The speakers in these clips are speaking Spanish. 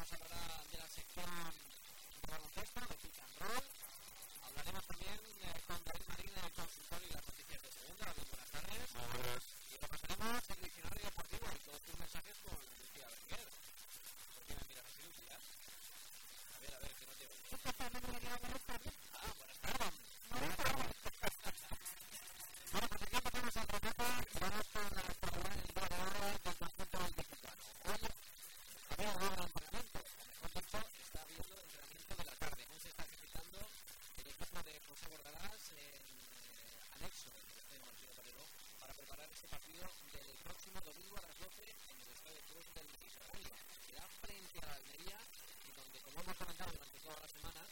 nos hablará de la sección de baloncesto, de pick and roll. Hablaremos también con David Marín en el consultorio y las noticias de segunda. David, buenas tardes. Y repasaremos el diccionario deportivo y todos tus mensajes con Lucía Berger. ¿Por qué me miras así, Lucía? A ver, que no te oigo. Buenas tardes. Buenas tardes. Buenas tardes. Bueno, pues aquí empezamos el remoto. Vamos con la actualidad del día de hoy del conjunto del Mexicano. Hoy había un nuevo entrenamiento. Mejor dicho, está habiendo entrenamiento de la tarde. Hoy se está ejercitando el equipo de José Bordalás en anexo del Estadio Martínez Valero para preparar este partido del próximo domingo a las 12 en el Estadio Cruz del Mediterráneo. Será frente a la Almería y donde, como hemos comentado durante toda la semana,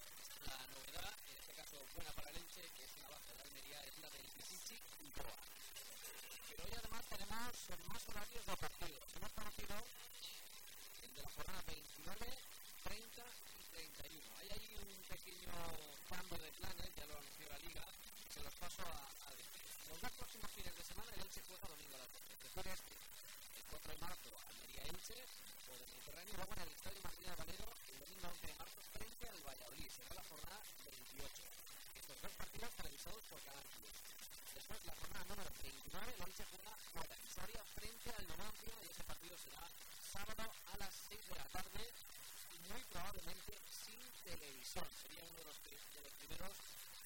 la novedad, en este caso buena para el Elche, que es una baja de Almería, es la del Pichichi y Boa. Pero hoy además tenemos más horarios de partidos. Hemos conocido el de la jornada 29, 30 y 31. Hay ahí un pequeño cambio de planes, ya lo anunció la Liga, se los paso a decir. Los dos próximos fines de semana el Elche juega domingo a las 12. Después el 4 de marzo Almería-Elche, o del Mediterráneo, y luego en el Estadio Martínez Valero el domingo 11 de marzo frente al Valladolid. Será la jornada 28. Estos dos partidos televisados por Canal Plus. Después la jornada número 29, el Elche juega fuera en Soria frente al Numancia y ese partido será sábado a las 6 de la tarde, muy probablemente sin televisión. Sería uno de los primeros,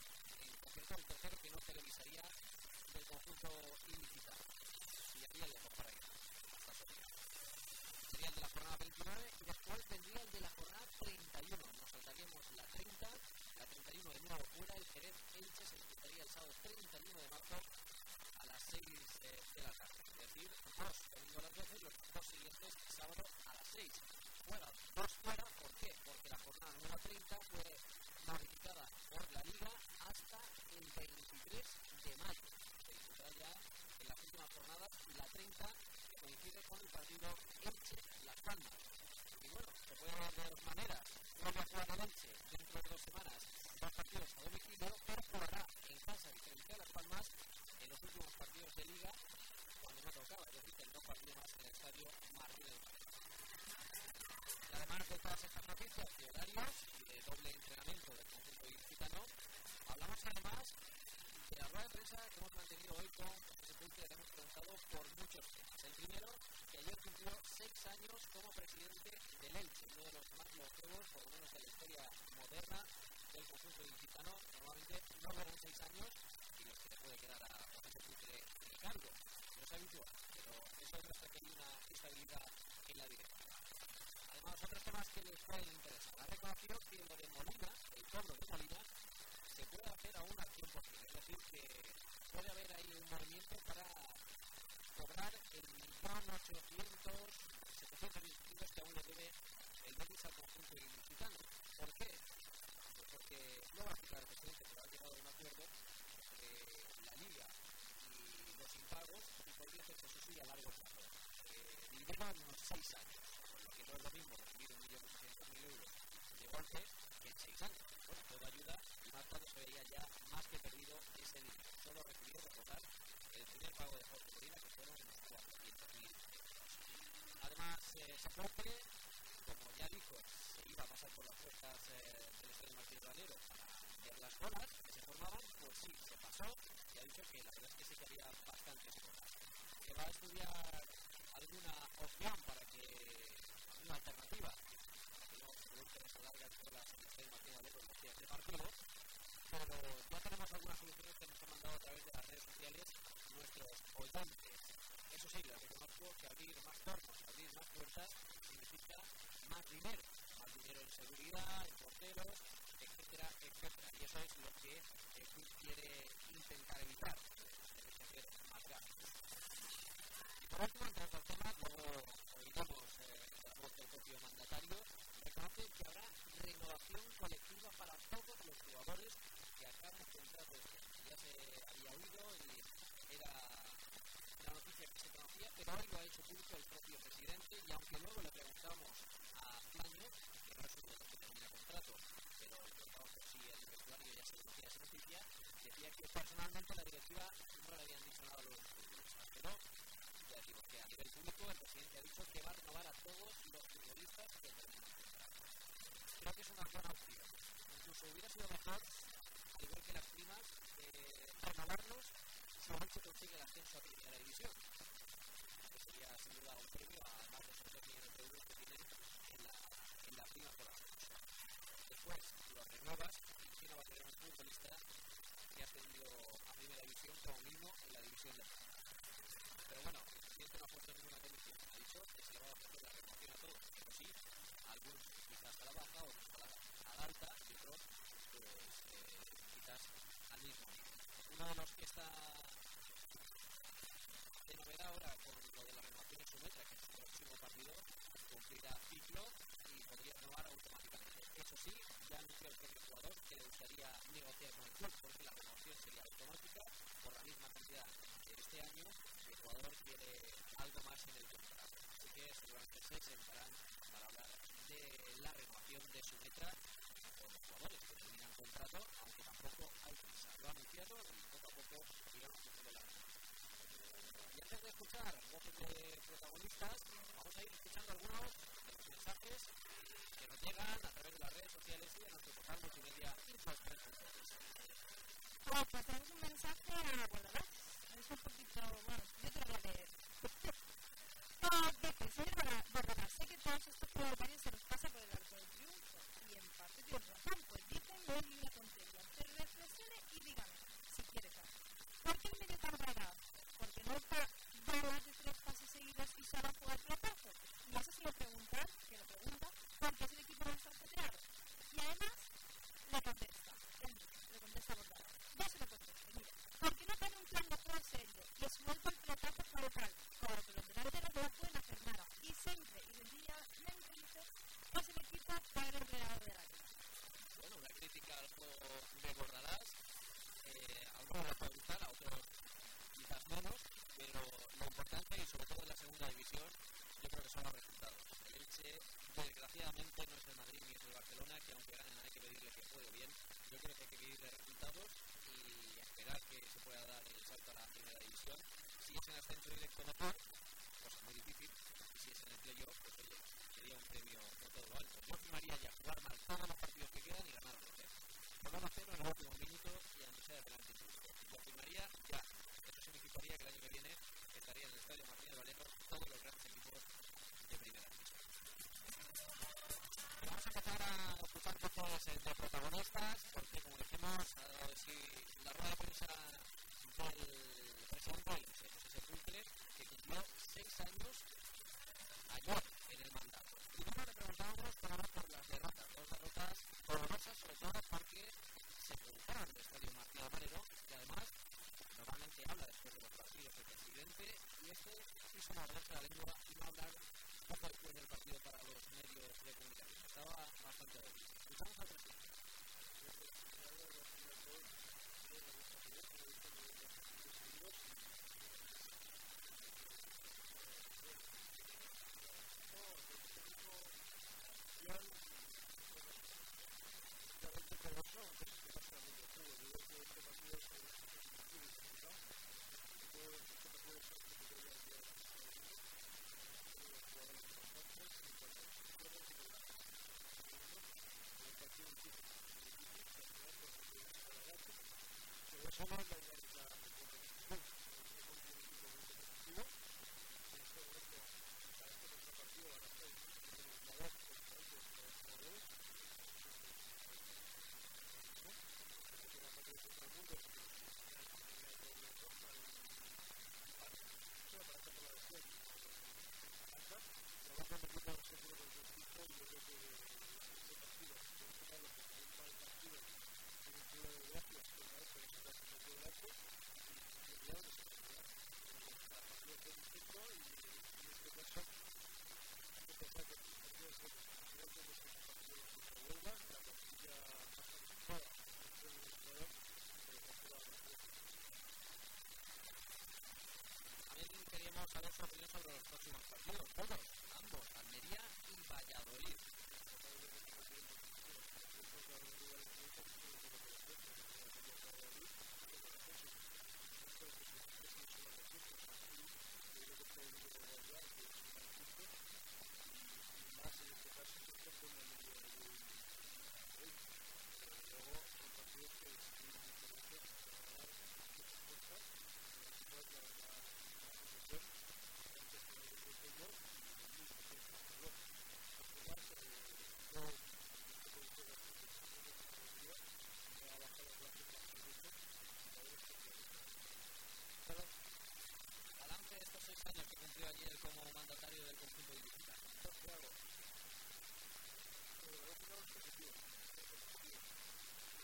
en concreto el tercero que no televisaría del conjunto ilicitano. Y aquí el lejos para ir hasta Soria. Sería el de la jornada 29 y después vendría el de la jornada 31. Nos saltaríamos la 30, la 31 de nuevo fuera. El Jerez Elche se disputaría el sábado 31 de marzo a las 6 de la tarde. Es decir, dos domingo a las 12 y los dos siguientes sábado a las 6. Fuera, dos fuera. ¿Por qué? Porque la jornada número 30 fue modificada por la Liga hasta el 23 de mayo. Se disputará ya en las últimas jornadas y la 30 coincide con el partido Elche-Las Palmas. Y bueno, se puede ver de dos maneras. Vuelve a jugar el Elche dentro de 2 semanas, 2 partidos a domicilio, pero jugará en casa y frente a Las Palmas en los últimos partidos de Liga cuando no tocaba, es decir, el 2 partidos más en el estadio Martínez Valero. Y además de todas estas noticias de horarios y de doble entrenamiento del conjunto ilicitano, hablamos además de la rueda de prensa que hemos mantenido hoy con José Sepúlveda, que hemos preguntado por muchos temas. El primero, que ayer cumplió 6 años como presidente del Elche, uno de los más longevos, por lo menos de la historia moderna del conjunto ilicitano. Normalmente no duran 6 años y los que le puede quedar a José Sepúlveda en el cargo. No es habitual, pero eso demuestra que hay una estabilidad en la directiva. Además, otros temas que les pueden interesar. Ha reconocido que lo de Molina, el cobro de Molina, se puede hacer aún al 100%. Es decir, que puede haber ahí un movimiento para cobrar el 1.800.000, 700.000 que aún le debe el Betis al conjunto ilicitano. ¿Por qué? Pues porque no va a explicar el presidente, pero ha llegado a un acuerdo entre la Liga y los impagos y podría hacerse eso sí a largo plazo. Llevan unos 6 años, por lo que no es lo mismo recibir 1.800.000 euros de golpe que en 6 años. Bueno, todo ayuda y más tarde se veía ya más que perdido ese dinero. Solo recibió recordar el primer pago de Jorge Molina, que fueron unos 400.000 euros. Además, Sepúlveda, como ya dijo, se iba a pasar por las puertas del Estadio Martínez Valero para ver las colas que se formaban. Pues sí, se pasó y ha dicho que la verdad es que sí que había bastantes colas. Que va a estudiar alguna opción para que, alguna alternativa, para que no se produzcan esas largas colas en el Estadio Martínez Valero en los días de partido, pero ya tenemos algunas soluciones que nos han mandado a través de las redes sociales nuestros oyentes. Eso sí, les reconozco que abrir más tornos, abrir más puertas, significa más dinero en seguridad, en porteros, etcétera, etcétera. Y eso es lo que el club quiere intentar evitar, que hacer más gastos. Y por último, entre otros temas, luego oiremos la voz del propio mandatario, reconoce que habrá renovación colectiva para todos los jugadores que acaban contratos. Ya se había oído y era una noticia que se conocía, pero hoy lo ha hecho público el propio presidente, y aunque luego le preguntamos a Flaño, que no es uno de los que termina contrato, pero le preguntamos por si el vestuario ya se conocía esa noticia, decía que personalmente la directiva no le habían dicho nada a los futbolistas, pero ya digo que a nivel público el presidente ha dicho que va a renovar a todos los futbolistas que terminan creo que es una buena opción. Incluso hubiera sido mejor, al igual que las primas, renovarlos si aún se consigue el ascenso a primera división. Que sería sin duda un premio a más de 6 millones de euros que tienen en la prima por ascenso. Después los renuevas y quién no va a tener un futbolista que ha ascendido a primera división como mínimo en la división de plata. Pero bueno, el presidente no ha puesto ninguna condición. Ha dicho que se le va a ofrecer la renovación a todos, pero sí, a algunos quizás a la baja, otros a la alta y otros pues quizás al mismo nivel. Uno de los que está de novedad ahora con lo de la renovación en Sumetra, que es su próximo partido, cumplirá ciclo y podría renovar automáticamente. Eso sí, ya anunció el propio jugador que le gustaría negociar con el club porque la renovación sería automática por la misma cantidad que este año. El jugador quiere algo más en el contrato. Así que seguramente se sentarán para hablar de la renovación de Sumetra con los jugadores que terminan contrato, aunque tampoco hay prisa. Lo ha anunciado y poco a poco irán haciendo la renovación. Y antes de escuchar voces de protagonistas, vamos a ir escuchando algunos de los mensajes que nos llegan a través de las redes sociales y de nuestro portal multimedia Info3.es. Pues tenemos un mensaje a Bordalás. Es un poquito, bueno, yo te lo voy a leer. Señor Bordalás, sé que todos estos proletarios se los pasa por el arco del triunfo. Y en parte tiene razón, pues dicen no es ni una tontería. Pero reflexione y dígame, si quiere saber. ¿Por qué el medio tardará? Porque no está balas de 3 pases seguidos y solo jugar pelotazo. Y eso se lo pregunta, porque es el equipo más ajetreado. Y además, le contesta Bordalás. Yo se lo contesto, mira, ¿por qué no tiene un plan de juego serio? Y suelta el pelotazo por local, como que los delanteros no pueden hacer nada. Y siempre, y sencillamente dice, es el equipo padre empleado de la liga. Bueno, una crítica al juego de Bordalás. A algunos les puede gustar, a otros quizás menos, pero lo importante y sobre todo en la segunda división yo creo que son los resultados. El Elche desgraciadamente no es el Madrid ni es el Barcelona, que aunque ganen hay que pedirle que juegue bien. Yo creo que hay que pedirle resultados y esperar que se pueda dar el salto a la primera división. Si es en ascenso directo mejor, cosa muy difícil, y si es en el playoff, pues oye, sería un premio por todo lo alto. Yo firmaría ya jugar mal todos los partidos que quedan y ganarlos, por 1-0 en el último minuto y aunque sea delante incluso. Lo firmaría ya. Eso significaría que el año que viene estarían en el estadio Martínez Valero todos los grandes equipos de primera división. Vamos a empezar a escuchar voces de protagonistas, porque como decimos, si la rueda de prensa del presidente del INSE, José Sepulcre, que cumplió 6 años ayer en el mandato. Primero le preguntábamos por las derrotas, 2 derrotas dolorosas, sobre todo porque se produjeron en el estadio Martínez Valero y además normalmente habla después de los partidos el presidente y quiso morderse la lengua y no hablar poco después del partido para los medios de comunicación. Estaba bastante débil. Escuchamos al presidente. Queríamos saber su opinión sobre los próximos partidos, todos, ambos, Almería y Valladolid.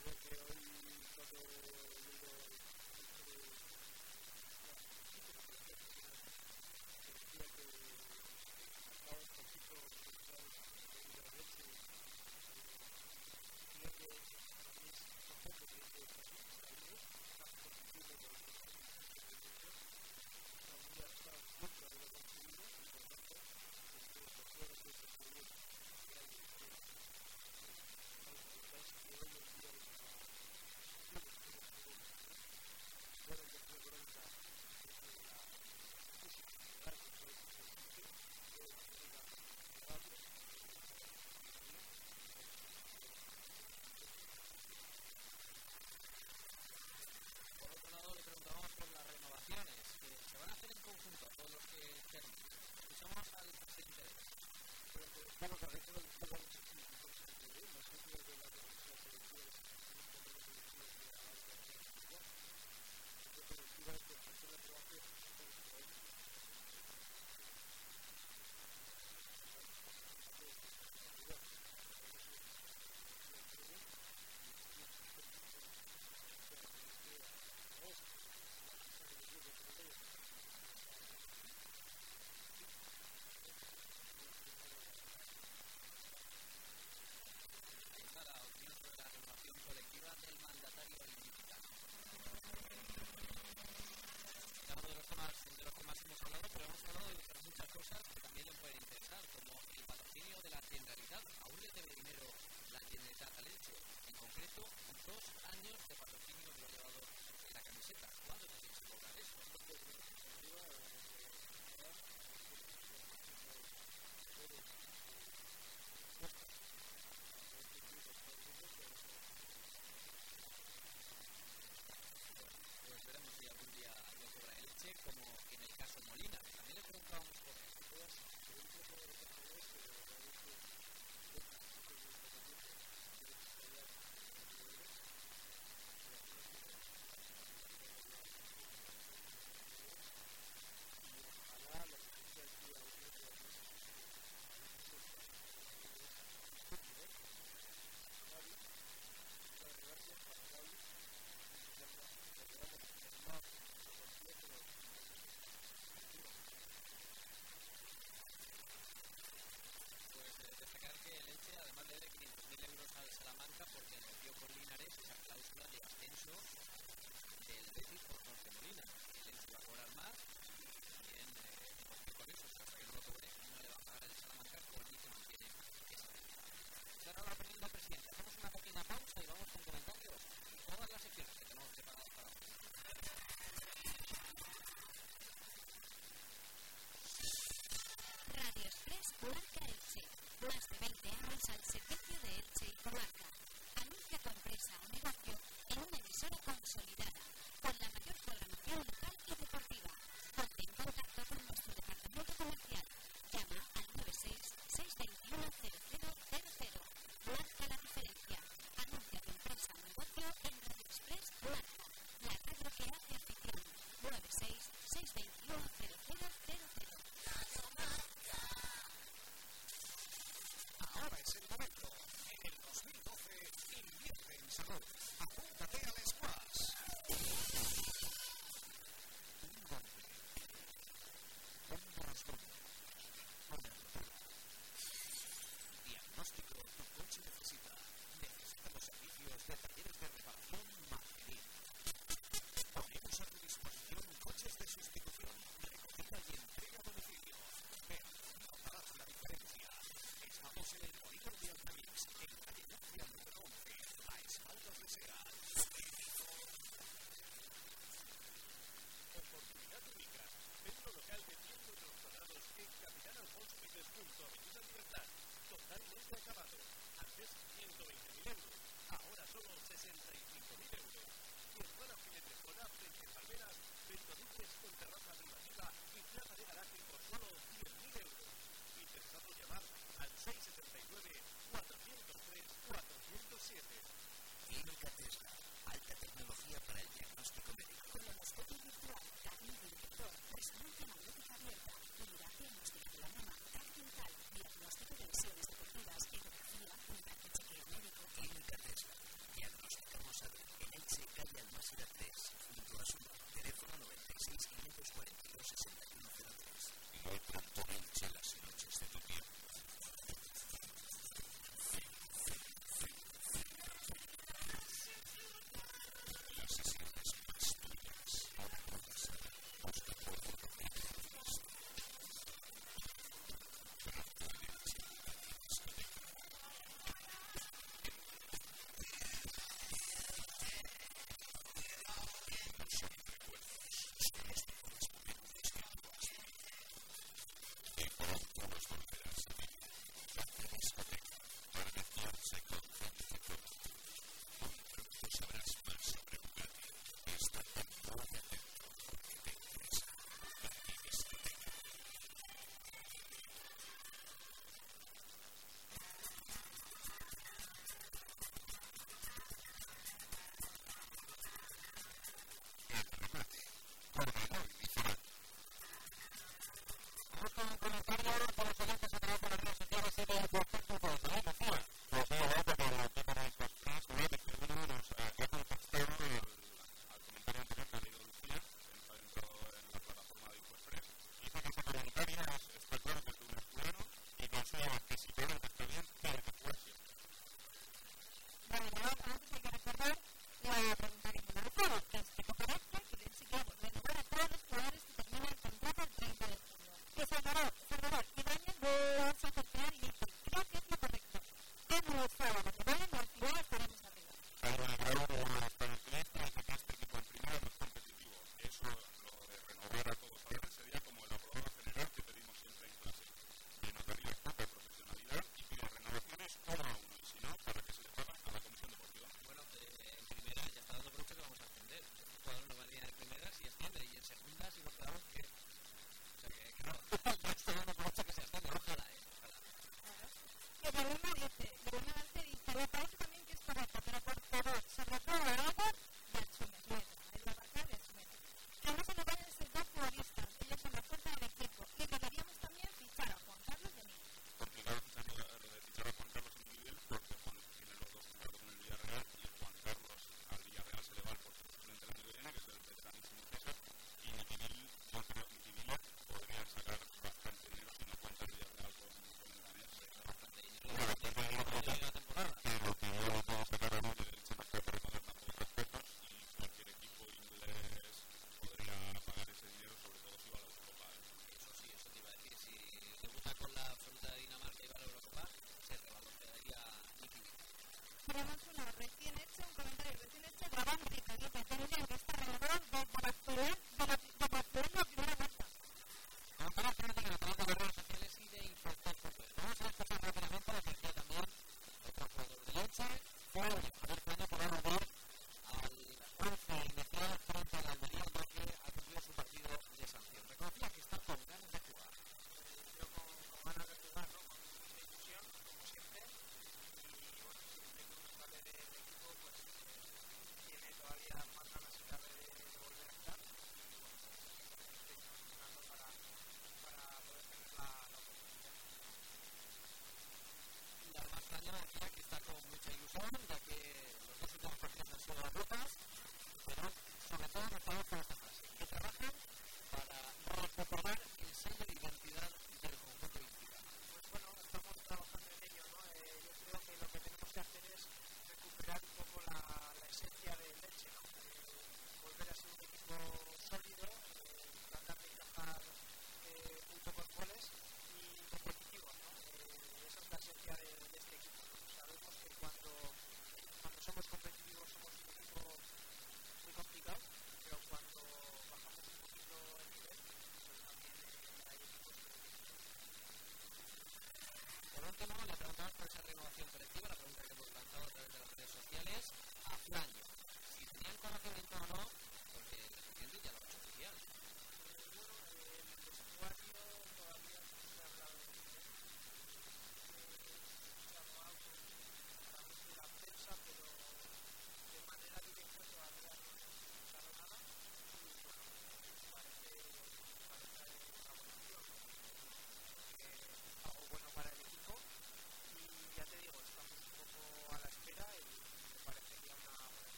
Diagnóstico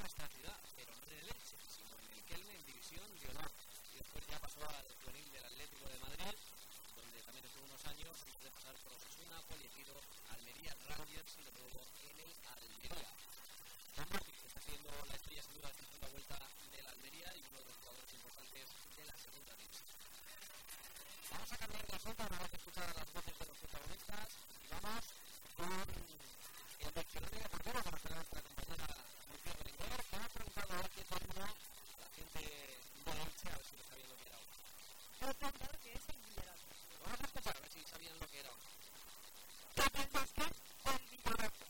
nuestra ciudad, pero no en el Elche, sino en el Kelme en División de Honor. Y después ya pasó al juvenil del Atlético de Madrid, donde también estuvo unos años, antes de pasar por Osasuna, Polietido, Almería, Rangers y luego en el Almería. Don Martí, que está haciendo la estrella sin duda de la segunda vuelta de la Almería y uno de los jugadores importantes de la segunda división. Vamos a cambiar de asunto, vamos a escuchar a las voces de los protagonistas y vamos con el diccionario deportivo que nos trae nuestra compañera Lucía Berenguer, que ha preguntado a qué término a la gente de Elche, a ver si lo sabían lo que era ahora. Hemos preguntado qué es el villarato. Vamos a escuchar a ver si sabían lo que era ahora. ¿Qué piensas que es el villarato?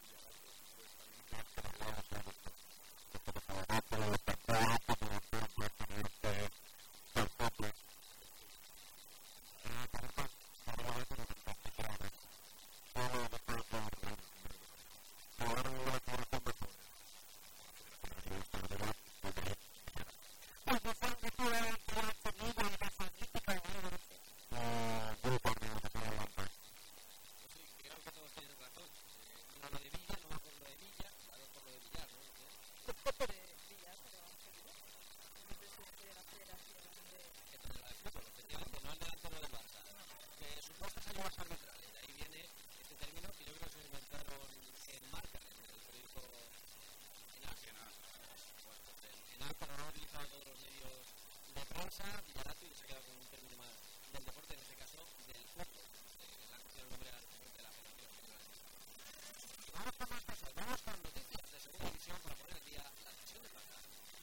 Villarato, y se ha quedado con un término más del deporte, en este caso del fútbol. Le han cogido el nombre al deporte de la Federación Española de Fútbol. Vamos con más cosas, vamos con noticias de segunda división para poner al día la división de plata.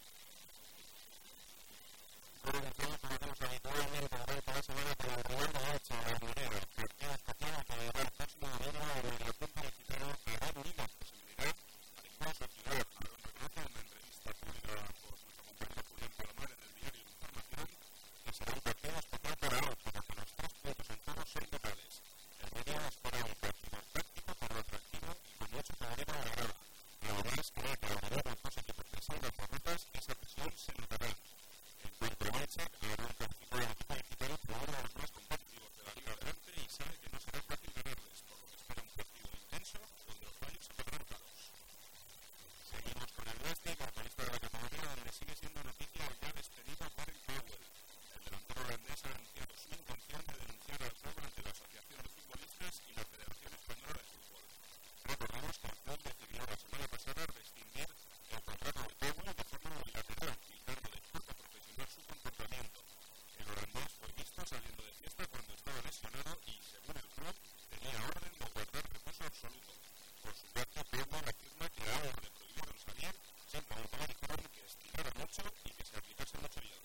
Organizados conocemos habitualmente durante la semana para el Real de Elche en la Almería, partido especial que llevará el próximo domingo en el Mediapunto Licitano a dar ligas posibilidad al incluso ciudad. Lo reconoce en una entrevista publicada por nuestro compañero Julián Palomar en el diario Información, que será un partido especial para Elche, porque los 3 puntos en juego son vitales. El Media espera un partido táctico, pero atractivo y con mucho favorito a la grada. Y además cree que al ganar los 2 equipos que son las derrotas, esa presión se notará. En cuanto a Elche, habrá un partido del equipo licitano como uno de los más competitivos de la Liga Adelante y sabe que no será fácil ganarles, por lo que espera un partido intenso donde los fallos se pondrán caros. Seguimos con el Nastic, organista de la categoría, donde sigue siendo noticia el ya despedido Darren Powell. El delantero holandés ha anunciado su intención de denunciar al club ante la Asociación de Futbolistas y la Federación Española de Fútbol. Recordemos que el club decidió la semana pasada rescindir el contrato de Powell de forma unilateral, tildando de poco profesional su comportamiento. El holandés fue visto saliendo de fiesta cuando estaba lesionado y, según el club, tenía orden de guardar reposo absoluto. Por su parte, Powell afirma que a él le prohibieron salir, simplemente le dijeron que estirara mucho y que se aplicase mucho hielo.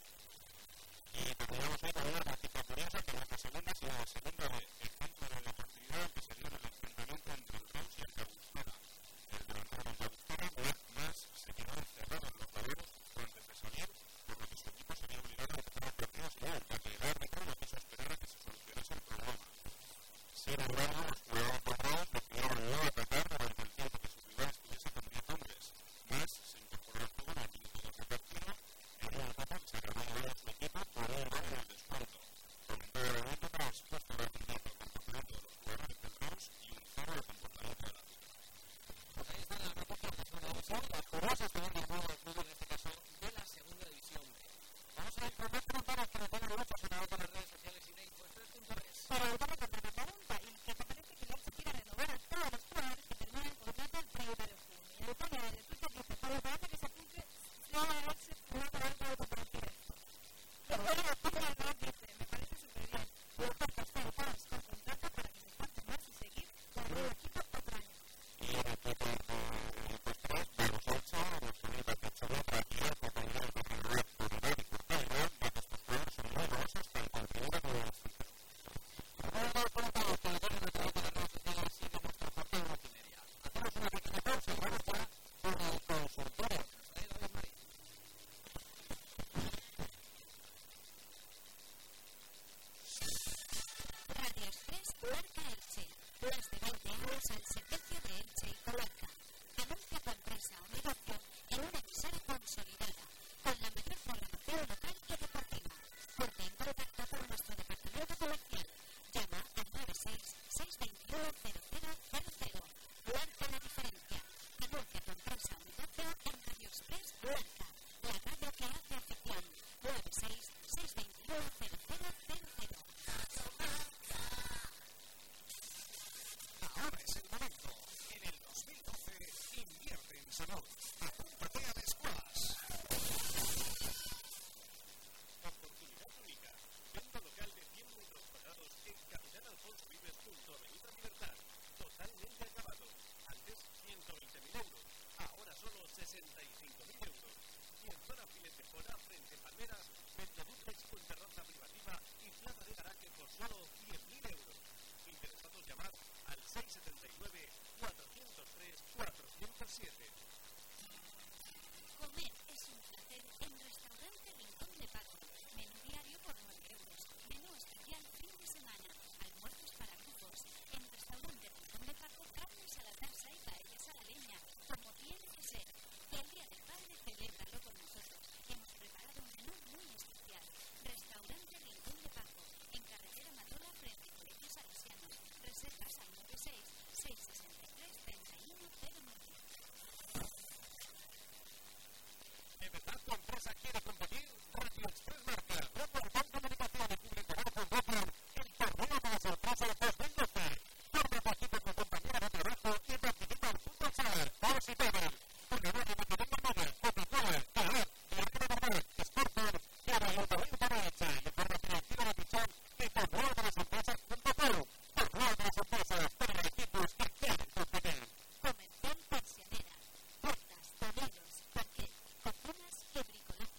Y terminamos hoy con una noticia curiosa que no es la segunda, sino la segunda B, el centro de deportividad que se dio en el enfrentamiento entre el Reus y el Llagostera. El delantero del Llagostera, Marc Mas, se quedó encerrado en los laderos antes de salir, por lo que su equipo se vio obligado a empezar el partido sin él, ya que el árbitro no quiso esperar a que se solucionase el problema. Sin embargo, los jugadores del Reus decidieron no atacar durante el tiempo que su rival estuviese con 10 hombres. Mas se incorporó al juego en el minuto del partido, en una etapa que se acabó llevando a su equipo por un gol en el descuento. Comentario de la anécdota expuesto a la crítica al comportamiento de los jugadores del Reus y un 0 de comportamiento del árbitro. Pues ahí están las noticias de segunda división, las curiosas también del mundo del fútbol, en este caso de la segunda división B. Vamos a ir con más preguntas que nos tengan muchos a través de las redes sociales y de Info3.es. Pero el tema que te pregunta, ¿y qué te parece que el Elche quiera renovar a todos los jugadores que terminan el contrato el 30 de junio? Y el tema de Twitter dice, pero me parece que se cumple si ahora el Elche no va a tener que compartir esto. Pero bueno, el dice, me parece súper bien. Yo creo que están todos con contrato para que se puedan más y seguir con el equipo otro año. Y en el Twitter de Info3, Carlos Elche, nuestro líder de Chile, Paquilla, que tendría que renovar por edad y por calidad, ya que estos jugadores son muy valiosos tanto en primera como en el fútbol. Vamos con todos los comentarios a través de las redes sociales y de nuestro portal multimedia. Hacemos una pequeña pausa y vamos ya con el consultorio que nos trae David Marín. Radio Express Comarca Elche. Más de 20 años al servicio de Elche y Comarca. Anuncia tu empresa o negocio en una emisora consolidada, con la mayor programación local y deportiva. Ponte en contacto con nuestro departamento comercial. Llama al 96-621-0000. Marca la diferencia. Anuncia tu empresa o negocio en salud. Apúntate al squash. Oportunidad única. Venta local de 100 metros cuadrados en Capitán Alfonso Vives junto a Avenida Libertad. Totalmente acabado. Antes 120.000 euros. Ahora solo 65.000 euros. Y en zona Filet de Fora, frente a Palmeras, Metroduplex con terraza privativa y plaza de garaje por solo 10.000 euros. Interesados, llamar al 679 403 407. Comer es un placer en Restaurante Rincón de Paco. Menú diario por 9 euros. Menú especial fin de semana. Almuerzos para grupos. En Restaurante Rincón de Paco, carnes a la tasa y paellas a la leña, como tiene que ser. Y el Día del Padre, celébralo con nosotros. Hemos preparado un menú muy especial. Restaurante Rincón de Paco, en carretera Matola, frente a Colegios Salesianos. Reservas al 96 663 3109. ¿De verdad tu empresa quiere competir? Radio Express marca Grupo Orban Comunicación y publicará con Rocker el torneo de la sorpresa 2012. Forma tu equipo con compañera de trabajo y participa al fútbol sala, Pars y Pebble. Una nueva de Pirelli Moda, Coca-Cola, Calar, Diario de Verdad, Sportport y el Ayuntamiento de Elche. De forma financiera de Pichón y torneo de las empresas.com. Torneo de las empresas para equipos que quieren competir. Comercial Pensionera. Puertas, tableros, parquet, cocinas y bricolaje.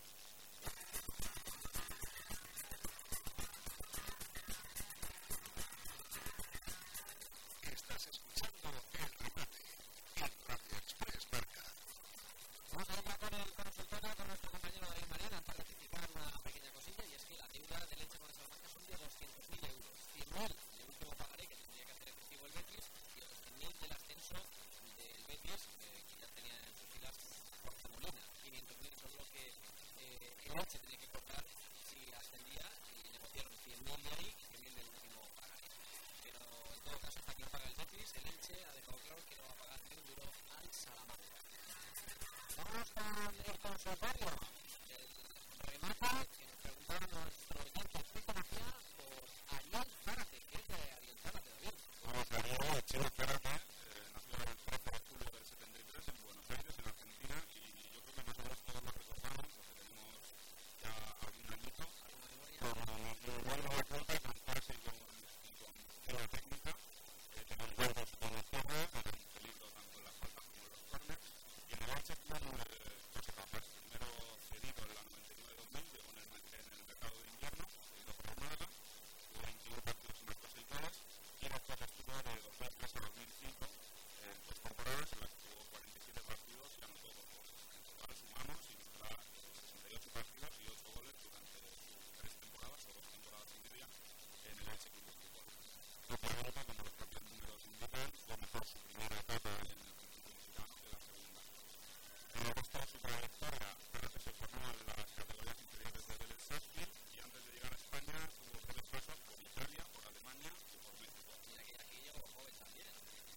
Estás escuchando El Remate en Radio Express marca. Vamos a hablar con el consultorio con nuestro compañero David Mariana antes de rectificar una pequeña cosilla, y es que la deuda del Elche con el Salamanca son de 200.000 euros. 100.000 el último pagaré que tendría que hacer efectivo el Betis, y los 100.000 del ascenso del Betis, que ya tenía en sus filas Jorge Molina. 500.000 son lo que el Elche tenía que cobrar si ascendía, y negociaron 100.000 de ahí y 100.000 del último pagaré. Pero en todo caso, hasta que no paga el Betis, el Elche ha dejado claro que no va a pagar ni un duro al Salamanca. Vamos con el consultorio. El remate que nos preguntaba nuestro oyente Felipe García por Ariel Zárate, que es de Ariel Zárate, David. Vamos a ver, el Chino Zárate nació el 13 de julio del 73 en Buenos Aires, en Argentina, y yo creo que más o menos todos lo recordamos, porque tenemos ya algún añito, con un buen de cuenta con pase y con la técnica, tenemos buenos con la izquierda, eran un peligro tanto en las faltas como en los corners, y en el Elche tuvo dos etapas. Primero cedido en la 99-2000, llegó en el mercado de invierno, cedido por el Málaga, jugó 21 partidos en nuestras 6 goles, y después estuvo de 2003 a 2005 en 2 temporadas en las que jugó 47 partidos y anotó 2 goles. En total sumamos y nos da 68 partidos y 8 goles durante sus 3 temporadas o 2 temporadas y media en el Elche Club de Fútbol. Obviamente, como los propios números indican, fue mejor su primera etapa en el conjunto mexicano que la segunda. En el resto de su trayectoria, Zárate se formó en las categorías inferiores de Vélez Sarsfield, y antes de llegar a España tuvo 3 pasos por Italia, por Alemania y por México. Mira que aquí llegó joven también.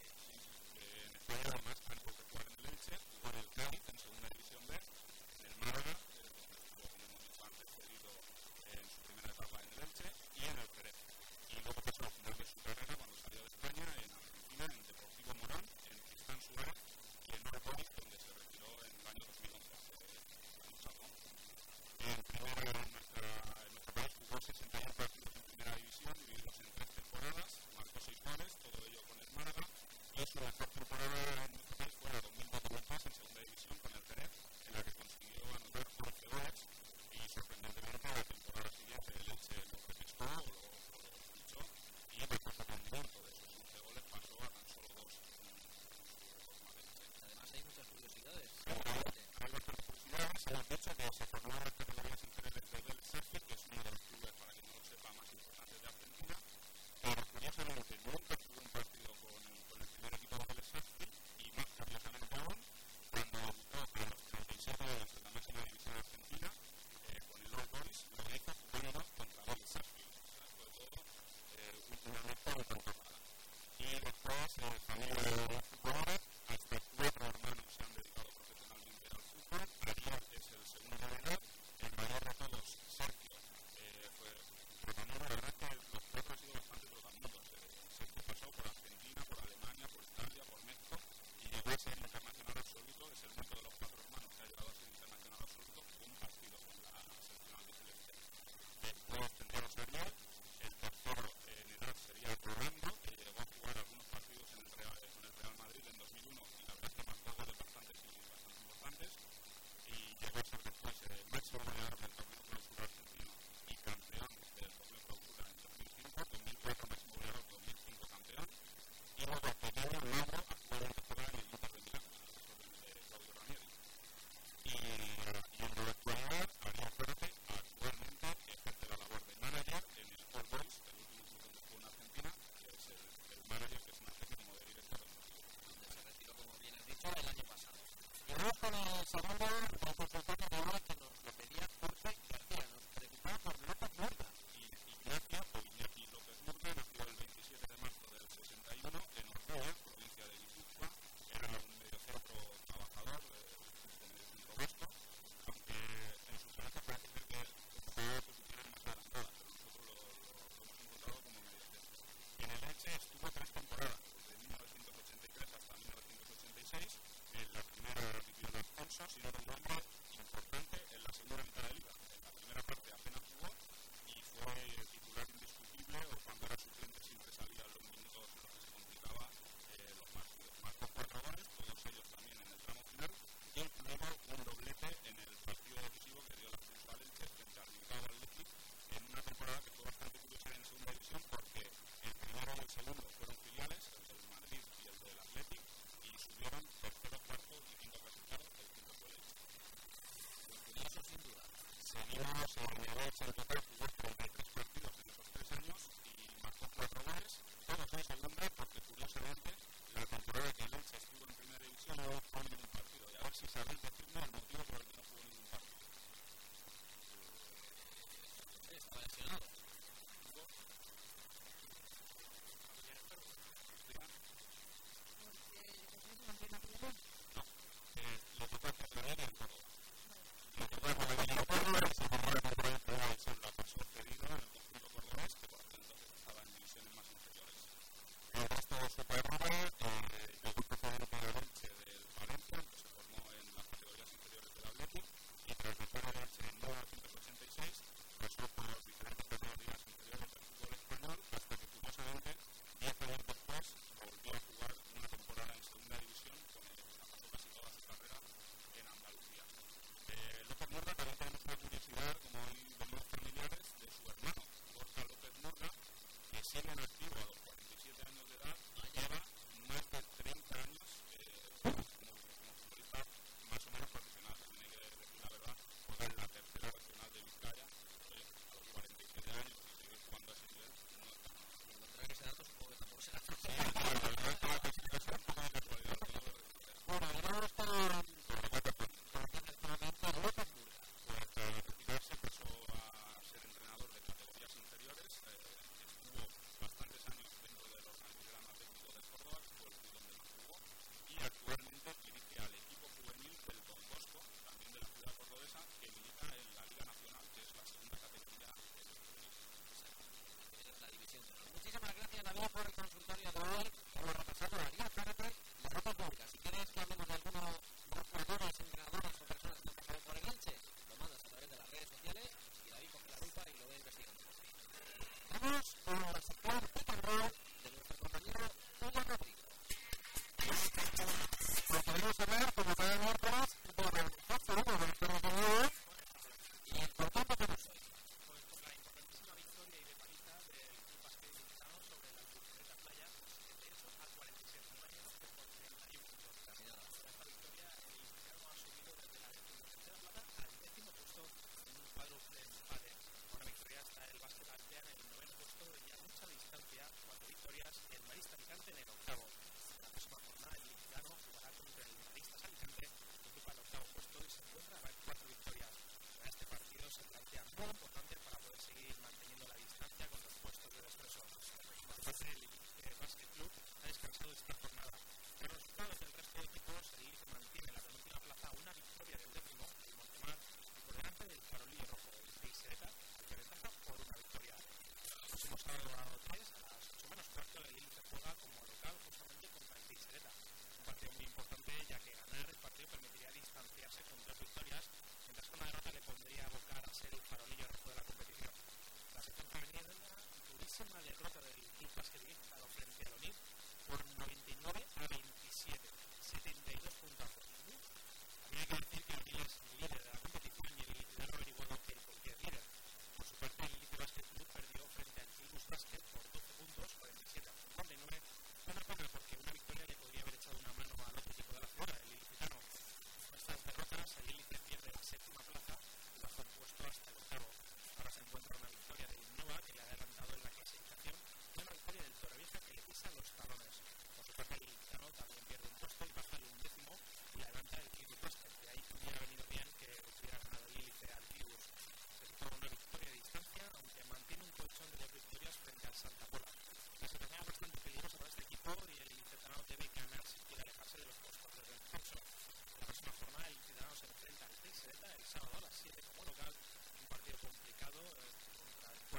En España, además, antes de jugar en el Elche, jugó en el Cádiz en segunda división B, en el Málaga, donde estuvo, como hemos dicho antes, cedido en su primera etapa en el Elche, y en el Jerez. Y luego pasó al final de su carrera cuando salió de España en Argentina, en Deportivo Morón, en Tristán Suárez y en Nuevo Boys, donde se retiró en el año 2011. En nuestro país jugó 61 partidos en primera división, divididos en 3 temporadas, marcó 6 goles, todo ello con el Málaga, y su mejor temporada en nuestro país fue la 2002-2003 en segunda división con el Jerez, en la que consiguió anotar 11 goles, y sorprendentemente la temporada siguiente el Elche lo repescó o lo fichó, y mejor rendimiento de esos 11 goles pasó a tan solo 2 Además hay muchas curiosidades. Hay bastantes curiosidades. Hemos dicho que se formó en las categorías inferiores de Vélez Sarsfield, que es uno de los clubes, para quien no lo sepa, más importantes de Argentina, pero curiosamente nunca jugó un partido con el primer equipo de Vélez Sarsfield, y más curiosamente aún, cuando debutó a los 37 años en la máxima división argentina, con el All Boys, lo hizo jugando contra Vélez Sarsfield. Fue todo una mezcla de temporada. Y después, familia de futboladores, hasta 4 hermanos se han dedicado profesionalmente al fútbol. Ariel es el segundo de edad, el mayor de todos, Sergio, fue protagonista. La verdad es que los 4 han sido bastante protagonistas. Sergio pasó por Argentina, por Alemania, por Italia, por México, y llegó a ser internacional absoluto segundo, el consultorio de hoy que nos lo pedía Jorge García, nos preguntaba por López Murga. Iñaki López Murga nació el 27 de marzo del 61 en Ordoa, provincia de Guipúzcoa. Era un mediocentro trabajador, un mediocentro vasco, aunque en sus inicios parece ser que ocupaba posiciones más adelantadas, pero nosotros lo hemos encontrado como mediocentro. En el Elche estuvo 3 temporadas, desde 1983 hasta 1986. En la primera vivió el ascenso, siendo un hombre importante en la segunda mitad de liga. En la primera parte apenas jugó y fue titular indiscutible, o cuando era suplente siempre salía en los minutos en los que se complicaba los partidos. Marcó 4 goles, todos ellos también en el tramo final, y incluido un doblete en el partido decisivo que dio la ascenso al Elche frente al Bilbao Athletic, en una temporada que fue bastante curiosa en segunda división porque el primero y el segundo fueron filiales, el del Madrid y el del Athletic, y subieron tercero, cuarto y quinto clasificado, el quinto fue el Elche. Curioso sin duda. Seguimos en el Elche, en total jugó 33 partidos en esos 3 años y marcó 4 goles, todos en segunda, porque curiosamente la temporada que el Elche estuvo en primera división no jugó ningún partido, y a ver si sabéis decirme el motivo por el que no jugó ningún partido. Estaba lesionado. Le tocó hacer la media en Córdoba. Le tocó hacer la media en Córdoba y se formó la temporada en primera división. La pasó cedido en el conjunto cordobés, que por aquel entonces estaba en divisiones más inferiores. El resto de su carrera llegó procedente del Elche del Valencia, que se formó en las categorías inferiores del Athletic,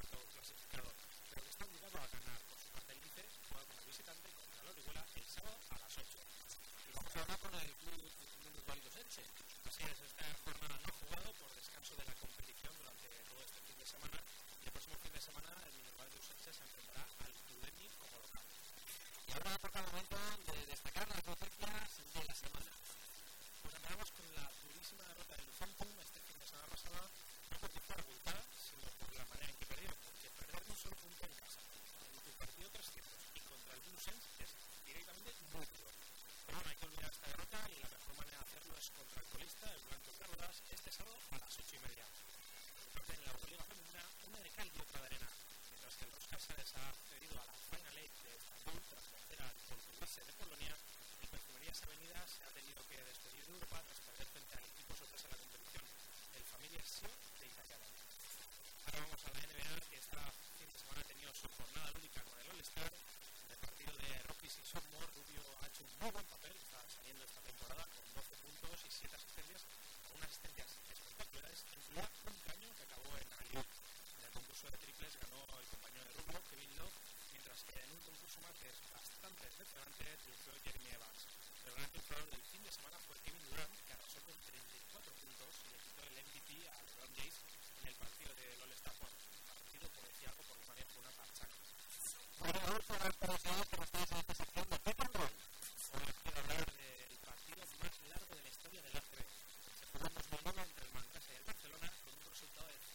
cuarto clasificado, pero que está obligado a ganar. Por su parte, el Elche juega como visitante contra el Orihuela el sábado a las 8. Y vamos a hablar con el club Minusválidos Elche. Así es, esta jornada no ha jugado por descanso de la competición durante todo este fin de semana. Y el próximo fin de semana el Minusválidos Elche se enfrentará al Tudeni como local. Y ahora toca el momento de destacar las noticias de la semana. Pues empezamos con la durísima derrota del Lufantum este fin de semana pasada, no porque fuera abultada, sino por la manera en que perdió, porque perder un solo punto en casa, en tu partido 300 y contra el Bluesens es directamente muy duro. Pero bueno, hay que olvidar esta derrota y la mejor manera de hacerlo es contra el colista, el Blanco Carrodas, este sábado a las 8:30. Por parte en la Euroliga femenina, una de cal y otra de arena, mientras que el Roskar Sales ha accedido a la Final Eight de Estambul tras vencer al Portuguese de Polonia. Y Perfumerías Avenida se ha tenido que despedir de Europa tras perder frente al equipo sorpresa de la competición, el Familia Sio de Italiano. Ahora vamos a la NBA, que esta fin de semana ha tenido su jornada lúdica con el All-Star. En el partido de Rockies y Sophomore, Rubio ha hecho un muy buen papel, está saliendo esta temporada con 12 puntos y 7 asistencias, con unas asistencias espectaculares, incluida un caño que acabó en Aliup. En el concurso de triples ganó el compañero de Rubio, Kevin Love, mientras que en un concurso más que es bastante decepcionante triunfó Jeremy Evans. El gran triunfador del fin de semana fue Kevin Durant, que arrasó con 34 puntos y le quitó el MVP a LeBron James en el partido del All-Star. Partido, por decir algo, por más bien fue una parchana. Bueno, vamos a las curiosidades que nos traes en esta sección de Pick and Roll. Hoy quiero hablar del partido más largo de la historia del ACB. Se jugó en 2009 entre el Mancasa y el Barcelona con un resultado de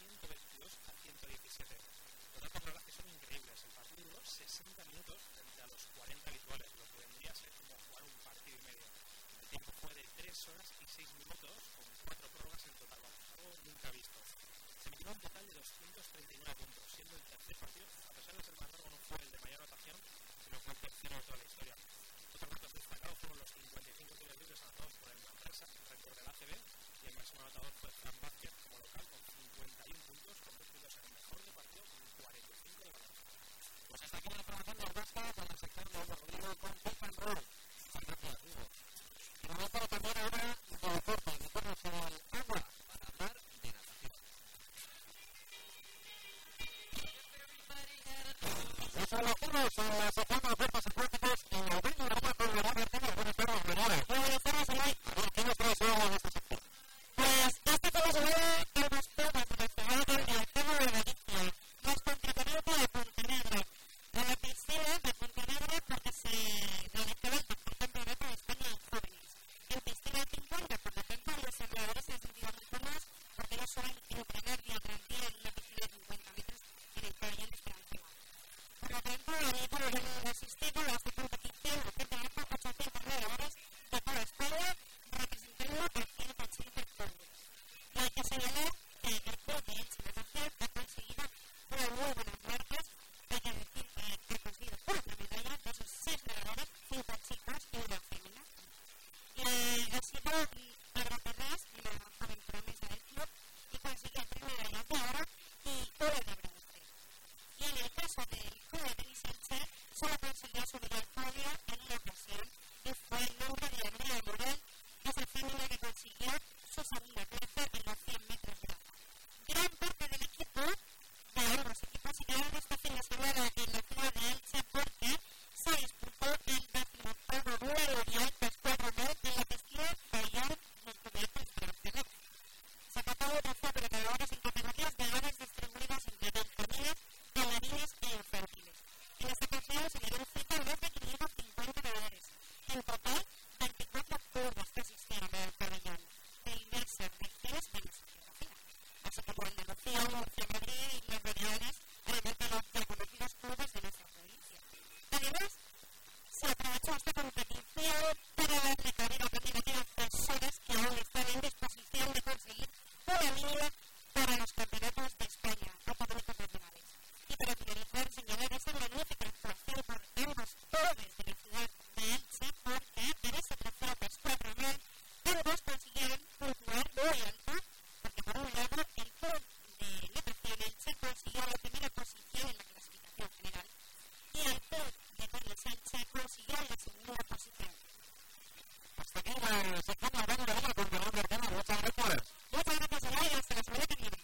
122-117. Los datos, la verdad, que son increíbles. El partido duró 60 minutos frente a los 40 habituales, lo que vendría a ser como jugar un partido y medio. El tiempo fue de 3 horas y 6 minutos, con 4 prórrogas en total, algo nunca visto. Se metieron un total de 239 puntos, siendo el tercer partido, a pesar de ser más largo, no fue el de mayor anotación, sino fue el tercero de toda la historia. Otros datos destacados fueron los 55 tiros libres anotados por el Manresa, el récord del ACB, y el máximo anotador fue Fran Vázquez como local, con 51 puntos, convertidos en el mejor de partido con 45 de balance. Pues hasta aquí la información del básquet con la sección de Hugo Rodrigo con Pick and Roll. Muchas gracias, Hugo. Y momento de cambiar ahora de deporte, meternos en el agua para hablar de natación. Nos alojamos en la sección de deportes acuáticos en el Baño de Agua con Leonor Martínez. Buenas tardes, Leonor. Buenas tardes, Eloy. A ver, ¿qué nos traes hoy en esta sección? Pues este fin de semana hemos todos relacionado el tema de Galicia, más concretamente de Pontevedra. En la piscina de Pontevedra, porque se realizaba el tercer campeonato de España en jóvenes. En piscina 50, por lo tanto, los entrenadores se han sentido mucho más porque no suelen entrenar día tras día en una piscina de 50 metros en el pabellón extranjero. Por lo tanto, a mí por lo menos he asistido a esta competición de campeonato 800 nadadores de toda España, representando a 180 clubes. Y hay que señalar que el club de Elche Natación ha conseguido unas muy buenas marcas. Hay que decir que ha conseguido 4 medallas de esos 6 nadadores, 5 chicos y una fémina. Ha sido Pedro Terrás, la joven promesa del club, y consiguió 3 medallas de oro y una de bronce. Y en el caso del club de Denis Elche, solo consiguió subir al podio en una ocasión, y fue el nombre de Andrea Morel, esa fémina que consiguió su segunda plaza en los 100 metros de agua. Gran parte del equipo, de ambos equipos, se quedaron este fin de semana en la ciudad de Elche porque se disputó el 18º Memorial Pascual en la piscina Pabellón de Estudiantes Barcelona. Se trató de 12 preparadores en categorías de edades distribuidas entre benjamines, bailarines e infantiles. En esta ocasión se dieron cita a más de 550 nadadores. En total, 24 clubes que asistieron al pabellón de diversas regiones de nuestra geografía. Así como Andalucía, Murcia, Madrid y los Baleares, además de los ya conocidos clubes de nuestra provincia. Además, se aprovechó esta competición para darle cabida también a aquellas personas que aún están en disposición de conseguir una mínima para los campeonatos de España, autonómicos nacionales. Y para finalizar, señalar esa magnífica actuación por ambos clubes de la ciudad de Elche, porque en ese trofeo Pascual Román, ambos consiguieron puntuar muy alto, porque por un lado el club de natación Elche consiguió la primera posición en la clasificación general y el club de tenis Elche consiguió la segunda posición. Hasta aquí la sección de Baño de Agua con Leonor Martínez. Muchas gracias. Muchas gracias, Eloy, hasta la semana que viene.